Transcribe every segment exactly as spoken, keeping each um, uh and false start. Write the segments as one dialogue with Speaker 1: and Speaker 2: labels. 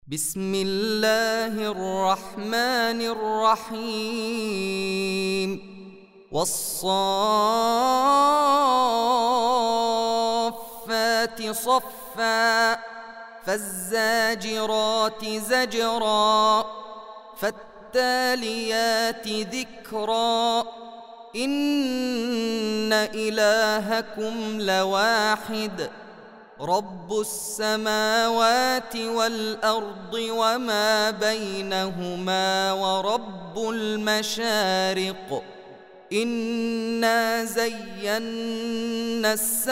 Speaker 1: بسم الله الرحمن الرحيم والصافات صفا فالزاجرات زجرا فالتاليات ذكرا إن إلهكم لواحد رب السماوات والأرض وما بينهما ورب المشارق إنا زينا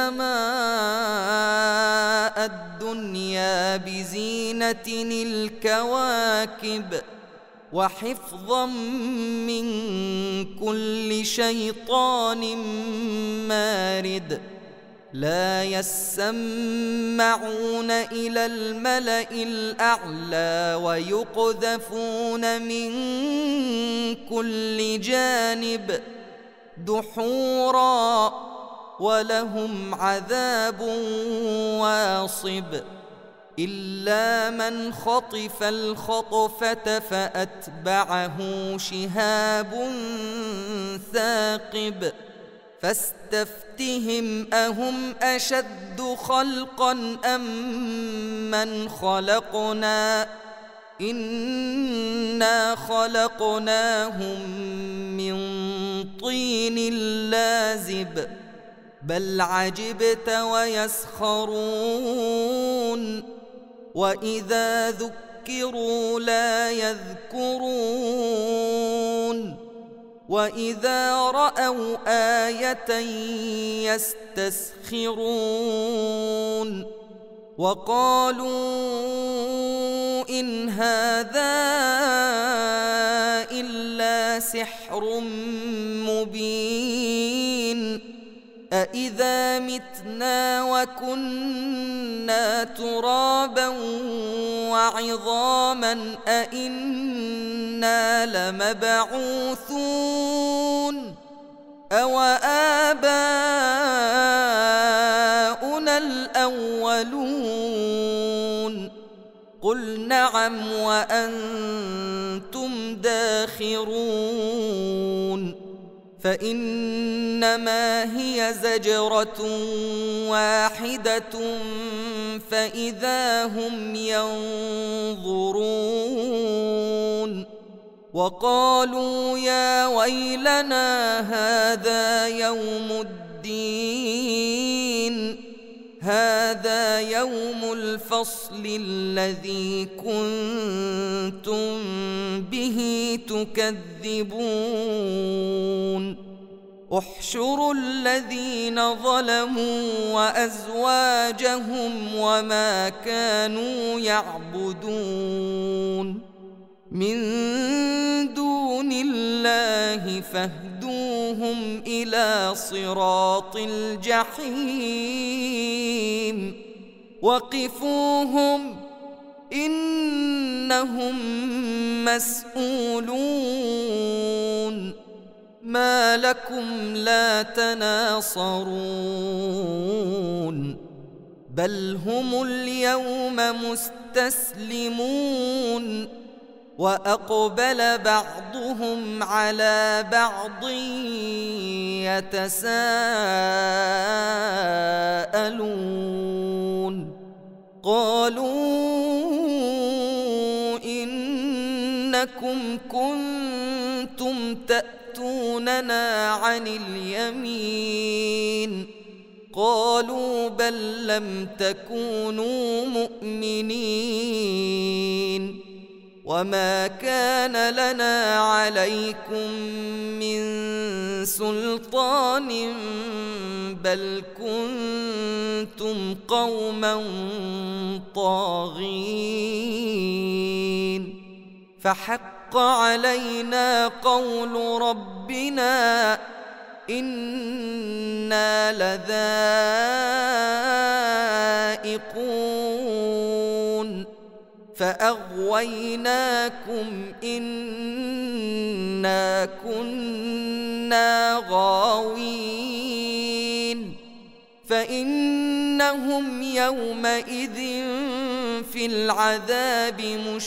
Speaker 1: السماء الدنيا بزينة الكواكب وحفظا من كل شيطان مارد لا يسمعون إلى الملأ الأعلى ويقذفون من كل جانب دحورا ولهم عذاب واصب إلا من خطف الخطفة فأتبعه شهاب ثاقب فاستفتهم أهم أشد خلقا أم من خلقنا إنا خلقناهم من طين لازب بل عجبت ويسخرون وإذا ذكروا لا يذكرون وإذا رأوا آية يستسخرون وقالوا إن هذا إلا سحر مبين أإذا متنا وكنا ترابا وعظاما أإنا لمبعوثون أو آباؤنا الأولون قل نعم وأنتم داخرون فإنما هي زجرة واحدة فإذا هم ينظرون وقالوا يا ويلنا هذا يوم الدين هذا يوم الفصل الذي كنتم به تكذبون احشروا الذين ظلموا وأزواجهم وما كانوا يعبدون من دون الله فاهدوهم إلى صراط الجحيم وقفوهم إنهم مسؤولون ما لكم لا تناصرون بل هم اليوم مستسلمون وأقبل بعضهم على بعض يتساءلون قالوا إنكم كنتم تأتوننا عن اليمين قالوا بل لم تكونوا مؤمنين وما كان لنا عليكم من سلطان بل كنتم قوما طاغين فحق علينا قول ربنا إنا لذائقون فأغويناكم إنا كنا غاوين فإنهم يومئذ في العذاب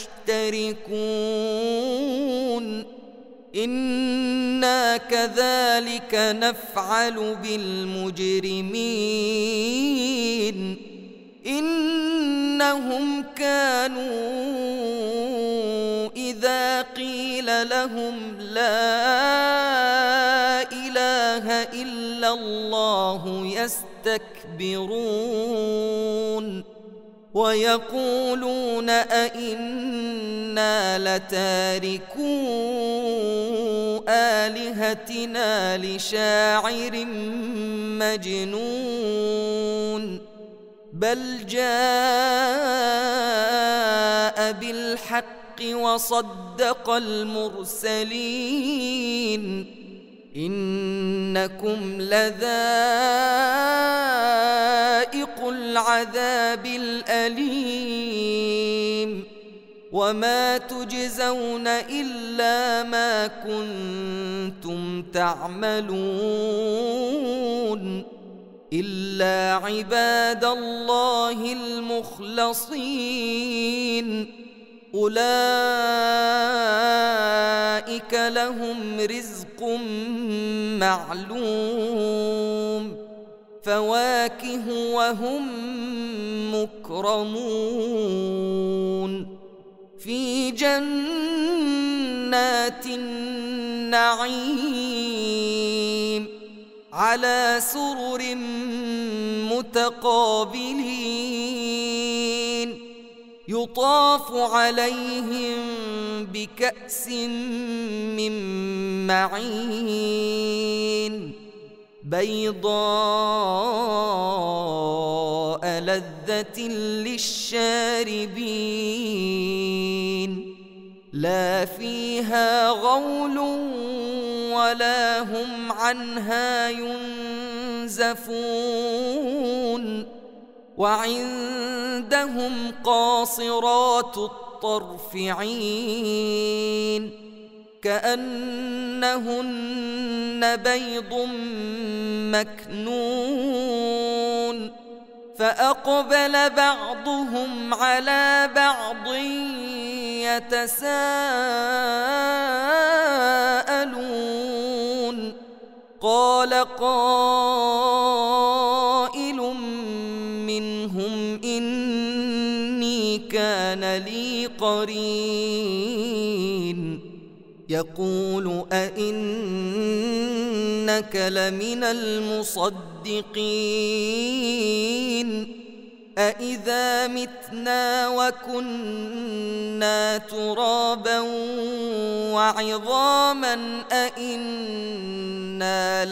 Speaker 1: مشتركون إنا كذلك نفعل بالمجرمين إنهم كانوا إذا قيل لهم لا إله إلا الله يستكبرون ويقولون أئنا لتاركو آلهتنا لشاعر مجنون بل جاء بالحق وصدق المرسلين إنكم لذائق العذاب الأليم وما تجزون إلا ما كنتم تعملون إلا عباد الله المخلصين أولئك لهم رزق معلوم فواكه وهم مكرمون في جنات النعيم على سرر متقابلين يطاف عليهم بكأس من معين بيضاء لذة للشاربين لا فيها غول ولا هم عنها ينزفون وعندهم قاصرات الطرف عين كأنهن بيض مكنون فأقبل بعضهم على بعض يتساءلون قال قائل منهم إني كان لي قرين يقول أئنك لمن المصدقين أإذا متنا وكنا ترابا وعظاما أئنا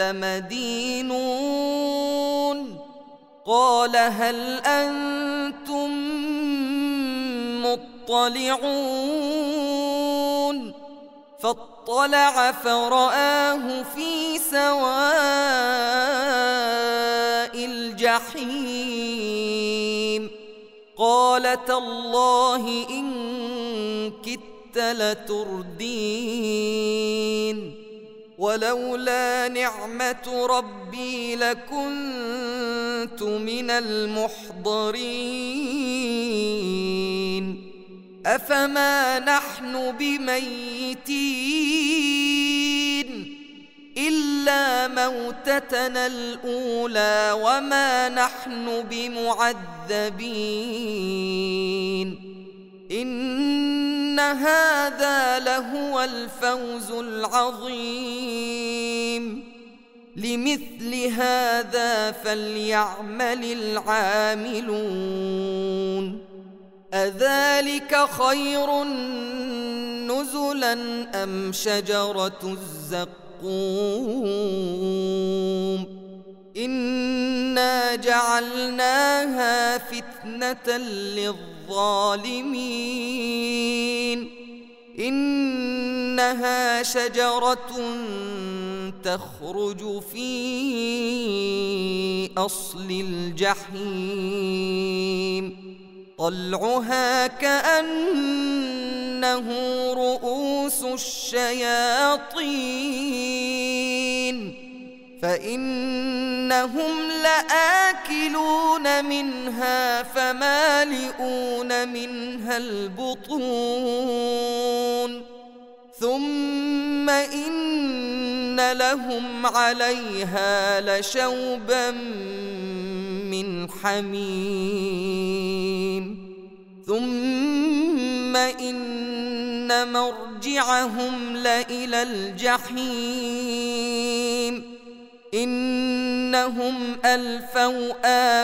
Speaker 1: لمدينون قال هل أنتم مطلعون فاطلع فرآه في سواء الجحيم قال تالله إن كدت لتردين ولولا نعمة ربي لكنت من المحضرين أفما نحن بميتين إلا موتتنا الأولى وما نحن بمعذبين إن هذا لهو الفوز العظيم لمثل هذا فليعمل العاملون أذلك خير نزلا أم شجرة الزقوم إنا جعلناها فتنة للظالمين إنها شجرة تخرج في أصل الجحيم طلعها كأنه رؤوس الشياطين فإنهم لآكلون منها فمالئون منها البطون ثم إن لهم عليها لشوبا من حميم ثم إن مرجعهم لإلى الجحيم إنهم ألفوا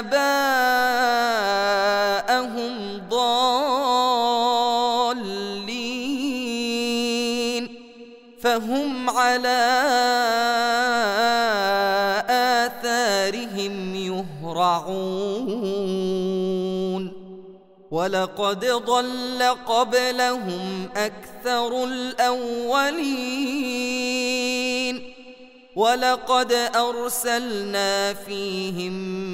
Speaker 1: آباءهم ضالين فهم على آثارهم يهرعون ولقد ضل قبلهم أكثر الأولين ولقد أرسلنا فيهم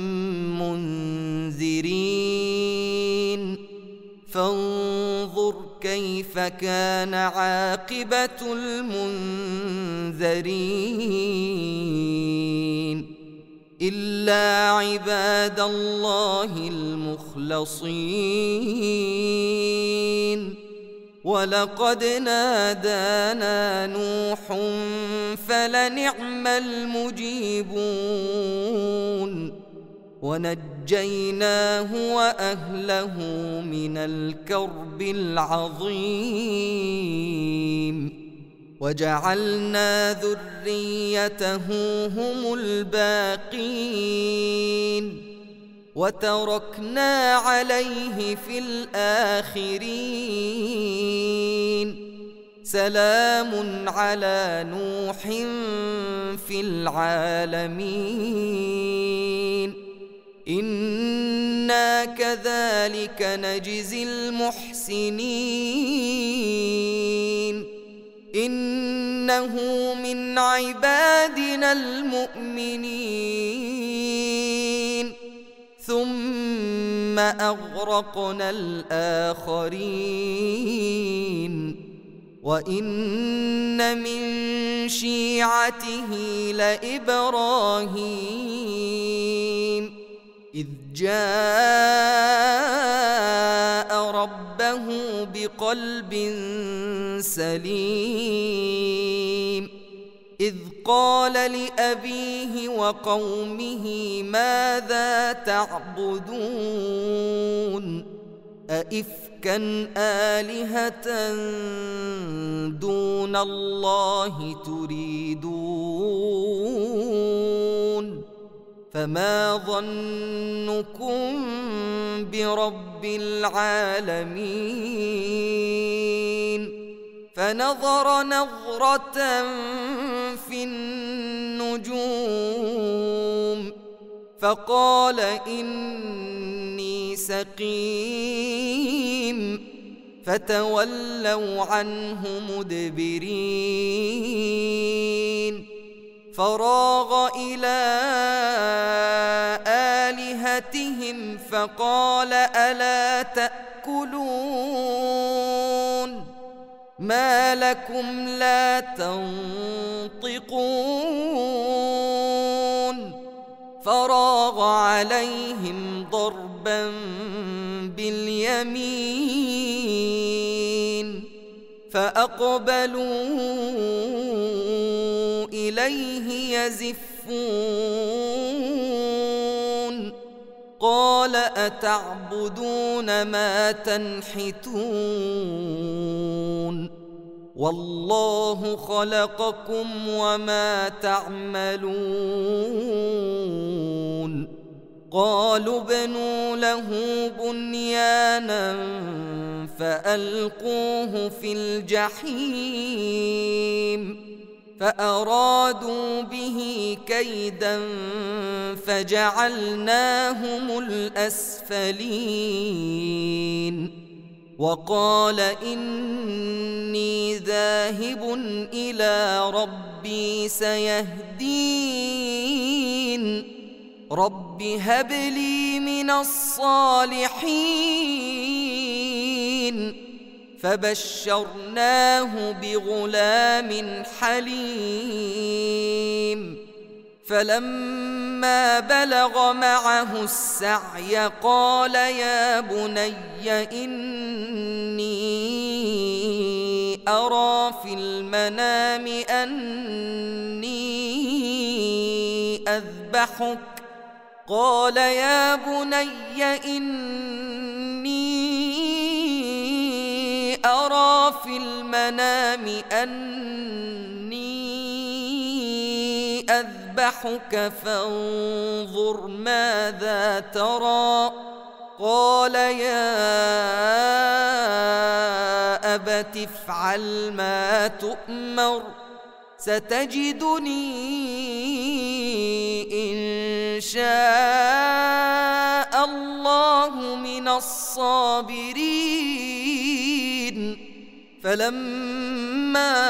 Speaker 1: منذرين فانظر كيف كان عاقبة المنذرين إلا عباد الله المخلصين ولقد نادانا نوح فلنعم المجيبون ونجيناه وأهله من الكرب العظيم وجعلنا ذريته هم الباقين وتركنا عليه في الآخرين سلام على نوح في العالمين إنا كذلك نجزي المحسنين إنه من عبادنا المؤمنين ثم أغرقنا الآخرين وإن من شيعته لإبراهيم إذ جاء ربه بقلب سليم إذ قال لأبيه وقومه ماذا تعبدون أئفكا آلهة دون الله تريدون فما ظنكم برب العالمين فنظر نظرة في النجوم فقال إني سقيم فتولوا عنه مدبرين فراغ إلى آلهتهم فقال ألا تأكلون ما لكم لا تنطقون فراغ عليهم ضربا باليمين فأقبلوا إليه يزفون قال أتعبدون ما تنحتون والله خلقكم وما تعملون قالوا ابنوا له بنيانا فألقوه في الجحيم فأرادوا به كيدا فجعلناهم الأسفلين وقال إني ذاهب إلى ربي سيهدين رب هب لي من الصالحين فبشرناه بغلام حليم فلما بلغ معه السعي قال يا بني إني أرى في المنام أني أذبحك قال يا بني إني أرى في المنام أني أذبحك فانظر ماذا ترى قال يا أبت افعل ما تؤمر ستجدني إن شاء الله من الصابرين فلما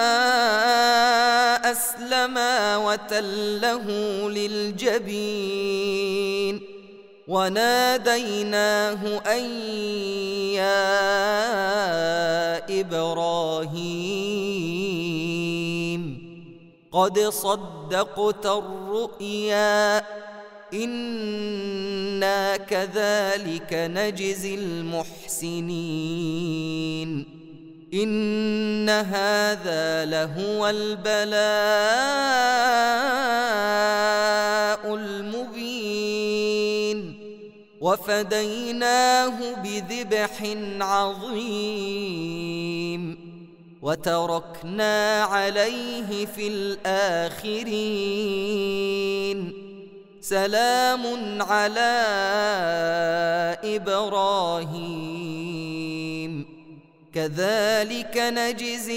Speaker 1: أسلما وتله للجبين وناديناه أن يا إبراهيم قد صدقت الرؤيا إنا كذلك نجزي المحسنين إن هذا لهو البلاء المبين وفديناه بذبح عظيم وتركنا عليه في الآخرين سلام على إبراهيم كذلك نجزي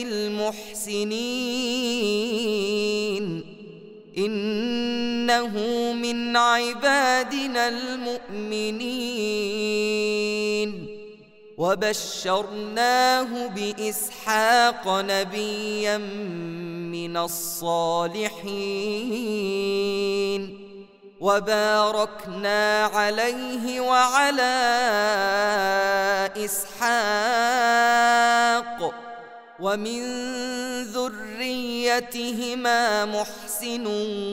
Speaker 1: المحسنين إنه من عبادنا المؤمنين وبشرناه بإسحاق نبيا من الصالحين وباركنا عليه وعلى إسحاق ومن ذريتهما محسن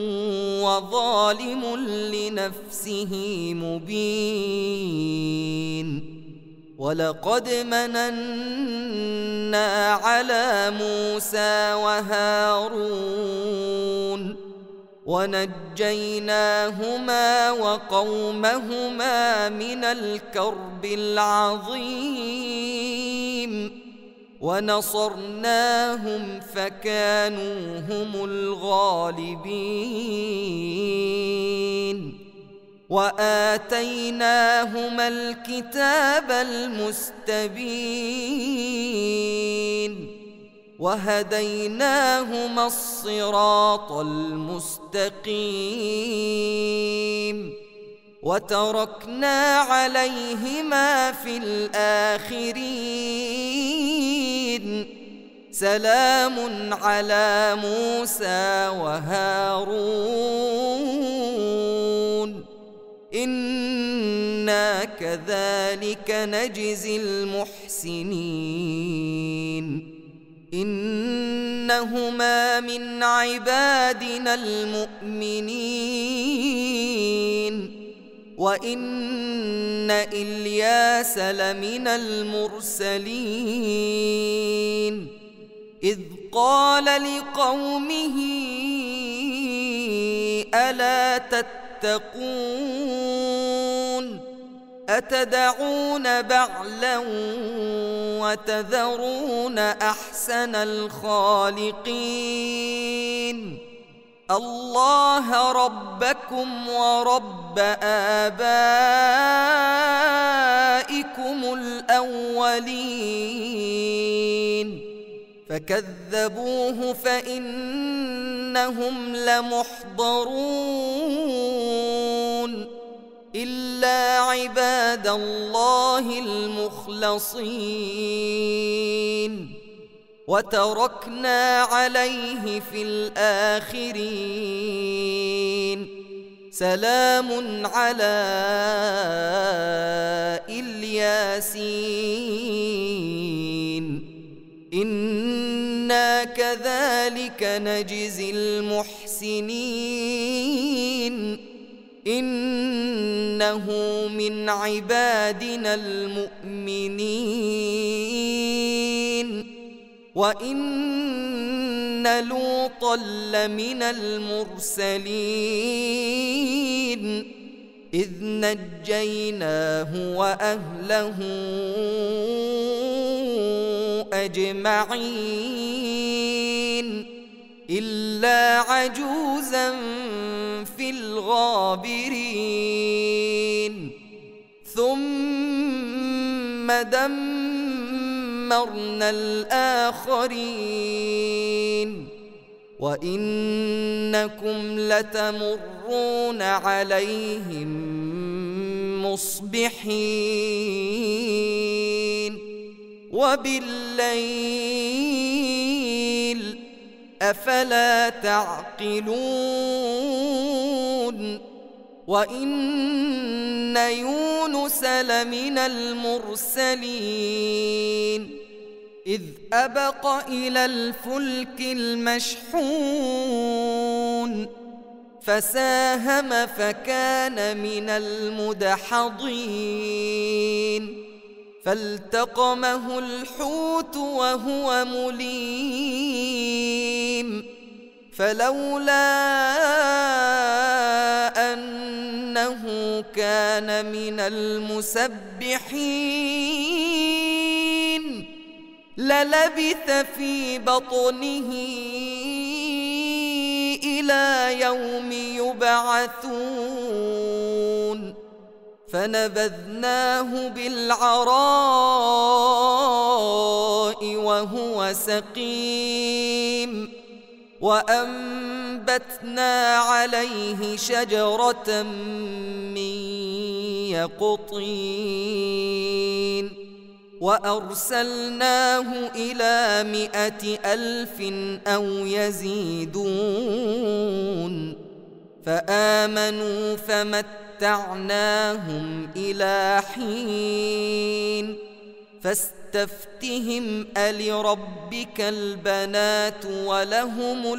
Speaker 1: وظالم لنفسه مبين ولقد مننا على موسى وهارون ونجيناهما وقومهما من الكرب العظيم ونصرناهم فكانوا هم الغالبين وآتيناهما الكتاب المستبين وهديناهما الصراط المستقيم وتركنا عليهما في الآخرين سلام على موسى وهارون إنا كذلك نجزي المحسنين إنهما من عبادنا المؤمنين وإن إلياس لمن المرسلين إذ قال لقومه ألا تتقون أتدعون بعلا وتذرون أحسن الخالقين الله ربكم ورب آبائكم الأولين فكذبوه فإنهم لمحضرون إلا عباد الله المخلصين وتركنا عليه في الآخرين سلام على الياسين إنا كذلك نجزي المحسنين إنه من عبادنا المؤمنين وإن لوطا لمن المرسلين إذ نجيناه وأهله أجمعين إلا عجوزا في الغابرين ثم دمرنا الآخرين وإنكم لتمرون عليهم مصبحين وبالليل أفلا تعقلون وإن يونس لمن المرسلين إذ أبق إلى الفلك المشحون فساهم فكان من المدحضين فالتقمه الحوت وهو مليم فلولا أنه كان من المسبحين للبث في بطنه إلى يوم يبعثون فنبذناه بالعراء وهو سقيم وأنبتنا عليه شجرة من يقطين وأرسلناه إلى مائة ألف أو يزيدون فآمنوا فمتعناهم إلى حين فاستفتهم ألربك البنات ولهم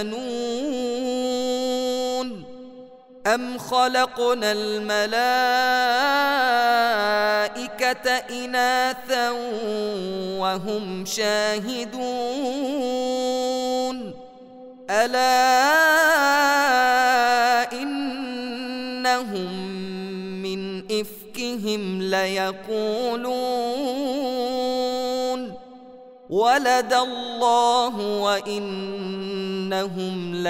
Speaker 1: البنون أم خلقنا الملائكة إناثا وهم شاهدون ألا إنهم من إفكهم ليقولون ولد الله وإنهم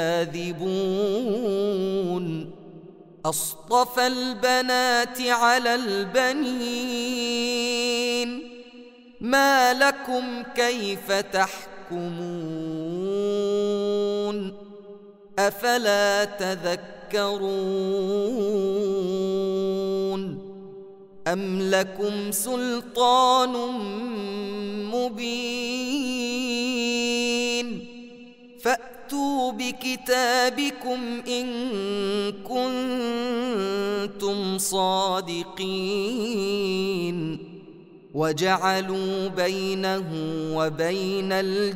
Speaker 1: لكاذبون أصطفى البنات على البنين ما لكم كيف تحكمون أفلا تذكرون أم لكم سلطان مبين فأتوا بكتابكم إن كنتم صادقين وجعلوا بينه وبين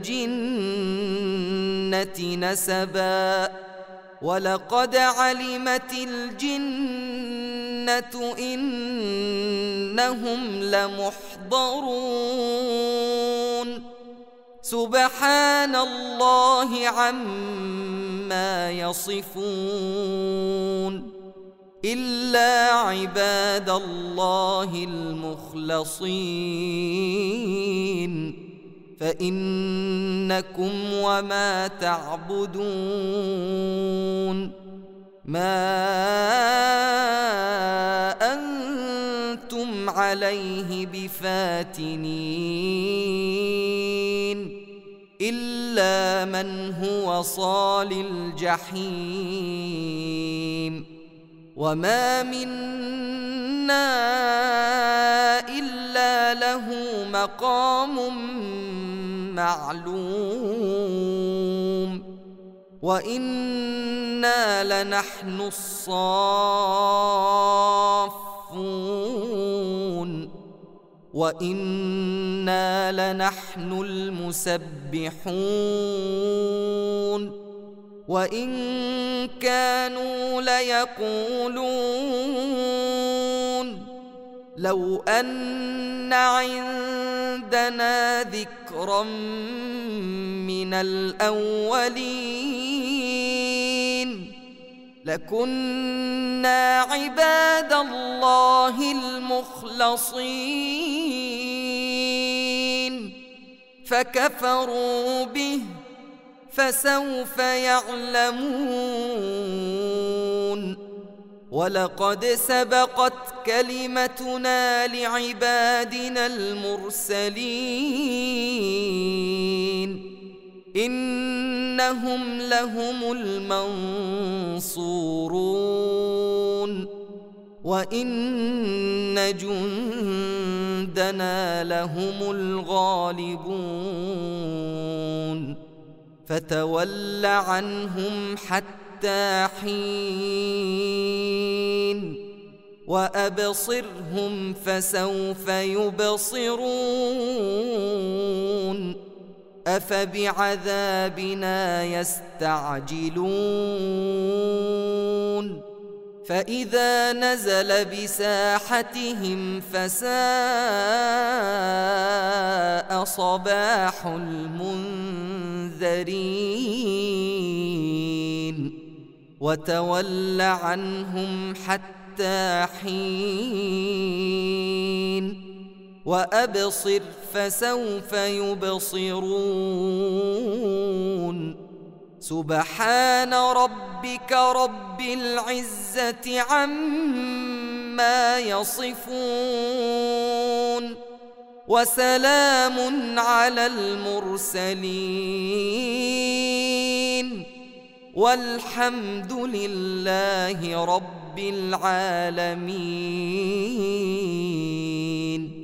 Speaker 1: الجنة نسبا ولقد علمت الجنة إنهم لمحضرون سبحان الله عما يصفون إلا عباد الله المخلصين فإنكم وما تعبدون ما أنتم عليه بفاتنين إلا من هو صال الجحيم وما منا إلا له مقام معلوم وإنا لنحن الصافون وإنا لنحن المسبحون وإن كانوا ليقولون لو أن عندنا ذكرا من الأولين لكنا عباد الله المخلصين فكفروا به فسوف يعلمون ولقد سبقت كلمتنا لعبادنا المرسلين إنهم لهم المنصورون وإن جندنا لهم الغالبون فتول عنهم حتى حين وأبصرهم فسوف يبصرون أفبعذابنا يستعجلون فإذا نزل بساحتهم فساء صباح المنذرين وتول عنهم حتى حين وأبصر فسوف يبصرون سبحان ربك رب العزة عما يصفون وسلام على المرسلين والحمد لله رب العالمين.